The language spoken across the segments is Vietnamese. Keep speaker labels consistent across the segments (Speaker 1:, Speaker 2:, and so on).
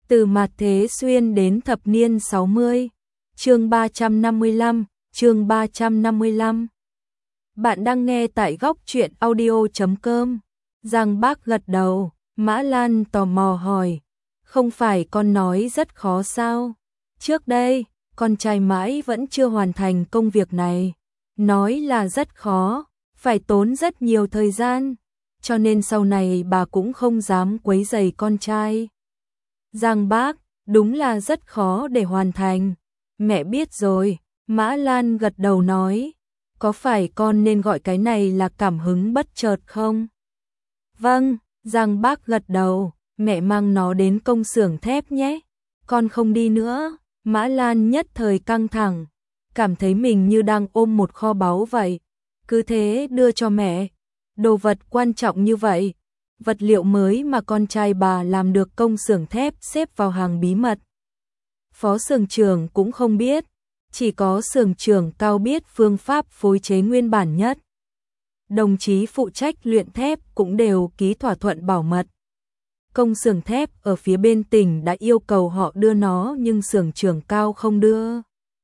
Speaker 1: Từ mạt thế xuyên đến thập niên 60. Chương 355, chương 355. Bạn đang nghe tại góc truyện audio.com. Giang Bác gật đầu, Mã Lan tò mò hỏi, không phải con nói rất khó sao? Trước đây, con trai mãi vẫn chưa hoàn thành công việc này. Nói là rất khó, phải tốn rất nhiều thời gian, cho nên sau này bà cũng không dám quấy rầy con trai. Giang Bác, đúng là rất khó để hoàn thành. Mẹ biết rồi, Mã Lan gật đầu nói, có phải con nên gọi cái này là cảm hứng bất chợt không? Vâng, Giang Bác gật đầu, mẹ mang nó đến công xưởng thép nhé. Con không đi nữa. Mã Lan nhất thời căng thẳng, cảm thấy mình như đang ôm một kho báu vậy. Cứ thế đưa cho mẹ. Đồ vật quan trọng như vậy, vật liệu mới mà con trai bà làm được công xưởng thép xếp vào hàng bí mật. Phó xưởng trưởng cũng không biết, chỉ có xưởng trưởng Cao biết phương pháp phối chế nguyên bản nhất. Đồng chí phụ trách luyện thép cũng đều ký thỏa thuận bảo mật. Công xưởng thép ở phía bên tỉnh đã yêu cầu họ đưa nó nhưng xưởng trưởng Cao không đưa.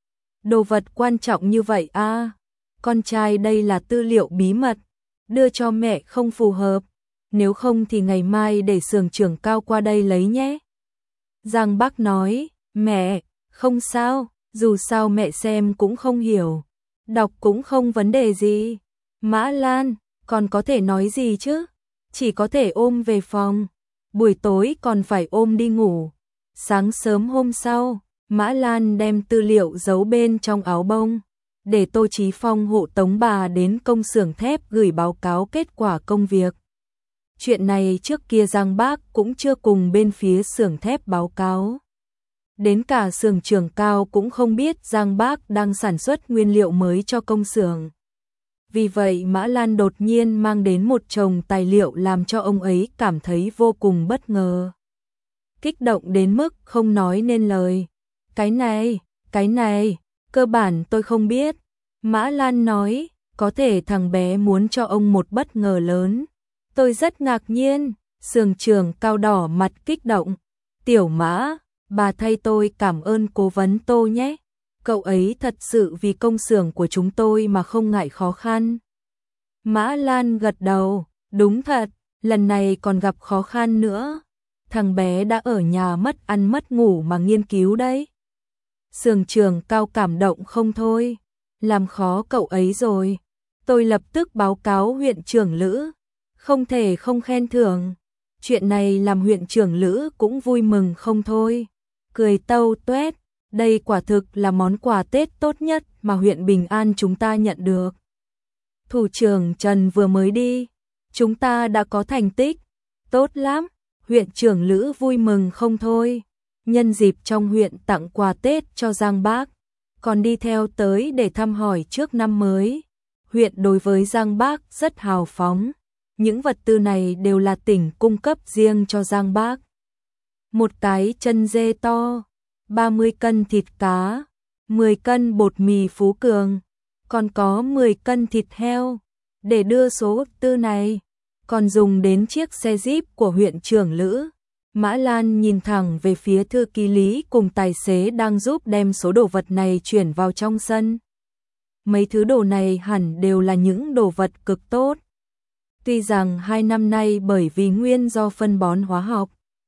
Speaker 1: Đồ vật quan trọng như vậy à? Con trai đây là tư liệu bí mật, đưa cho mẹ không phù hợp, nếu không thì ngày mai để xưởng trưởng Cao qua đây lấy nhé. Giang Bác nói, mẹ, không sao, dù sao mẹ xem cũng không hiểu, đọc cũng không vấn đề gì. Mã Lan, còn có thể nói gì chứ? Chỉ có thể ôm về phòng, buổi tối còn phải ôm đi ngủ. Sáng sớm hôm sau, Mã Lan đem tư liệu giấu bên trong áo bông, để Tô Chí Phong hộ tống bà đến công xưởng thép gửi báo cáo kết quả công việc. Chuyện này trước kia Giang Bác cũng chưa cùng bên phía xưởng thép báo cáo. Đến cả xưởng trưởng Cao cũng không biết Giang Bác đang sản xuất nguyên liệu mới cho công xưởng. Vì vậy Mã Lan đột nhiên mang đến một chồng tài liệu làm cho ông ấy cảm thấy vô cùng bất ngờ. Kích động đến mức không nói nên lời. Cái này, cơ bản tôi không biết. Mã Lan nói, có thể thằng bé muốn cho ông một bất ngờ lớn. Tôi rất ngạc nhiên, xưởng trưởng Cao đỏ mặt kích động. Tiểu Mã, bà thay tôi cảm ơn cố vấn Tô nhé. Cậu ấy thật sự vì công xưởng của chúng tôi mà không ngại khó khăn. Mã Lan gật đầu, đúng thật, lần này còn gặp khó khăn nữa. Thằng bé đã ở nhà mất ăn mất ngủ mà nghiên cứu đấy. Xưởng trưởng Cao cảm động không thôi, làm khó cậu ấy rồi. Tôi lập tức báo cáo huyện trưởng Lữ, không thể không khen thưởng. Chuyện này làm huyện trưởng Lữ cũng vui mừng không thôi, cười tâu tuét. Đây quả thực là món quà Tết tốt nhất mà huyện Bình An chúng ta nhận được. Thủ trưởng Trần vừa mới đi, chúng ta đã có thành tích, tốt lắm. Huyện trưởng Lữ vui mừng không thôi. Nhân dịp trong huyện tặng quà Tết cho Giang Bác, còn đi theo tới để thăm hỏi trước năm mới. Huyện đối với Giang Bác rất hào phóng. Những vật tư này đều là tỉnh cung cấp riêng cho Giang Bác. Một cái chân dê to, 30 cân thịt cá, 10 cân bột mì Phú Cường, còn có 10 cân thịt heo. Để đưa số vật tư này, còn dùng đến chiếc xe Jeep của huyện trưởng Lữ. Mã Lan nhìn thẳng về phía thư ký Lý cùng tài xế đang giúp đem số đồ vật này chuyển vào trong sân. Mấy thứ đồ này hẳn đều là những đồ vật cực tốt. Tuy rằng 2 năm nay bởi vì nguyên do phân bón hóa học,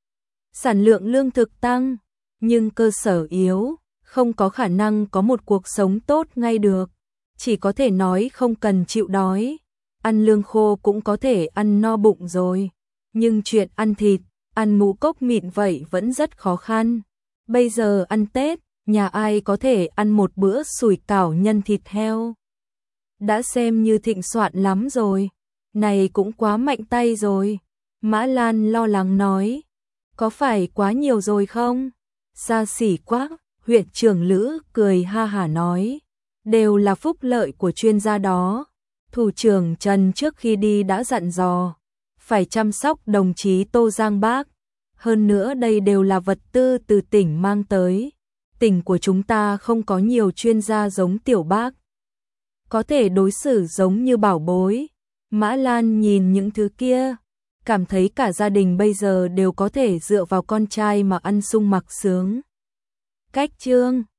Speaker 1: sản lượng lương thực tăng, nhưng cơ sở yếu, không có khả năng có một cuộc sống tốt ngay được. Chỉ có thể nói không cần chịu đói, ăn lương khô cũng có thể ăn no bụng rồi. Nhưng chuyện ăn thịt, ăn ngũ cốc mịn vậy vẫn rất khó khăn. Bây giờ ăn Tết, nhà ai có thể ăn một bữa sủi cảo nhân thịt heo. Đã xem như thịnh soạn lắm rồi. Này cũng quá mạnh tay rồi. Mã Lan lo lắng nói, có phải quá nhiều rồi không? Xa xỉ quá. Huyện trưởng Lữ cười ha hả nói, đều là phúc lợi của chuyên gia đó. Thủ trưởng Trần trước khi đi đã dặn dò, phải chăm sóc đồng chí Tô Giang Bác. Hơn nữa đây đều là vật tư từ tỉnh mang tới. Tỉnh của chúng ta không có nhiều chuyên gia giống Tiểu Bác, có thể đối xử giống như bảo bối. Mã Lan nhìn những thứ kia, cảm thấy cả gia đình bây giờ đều có thể dựa vào con trai mà ăn sung mặc sướng. Cách chương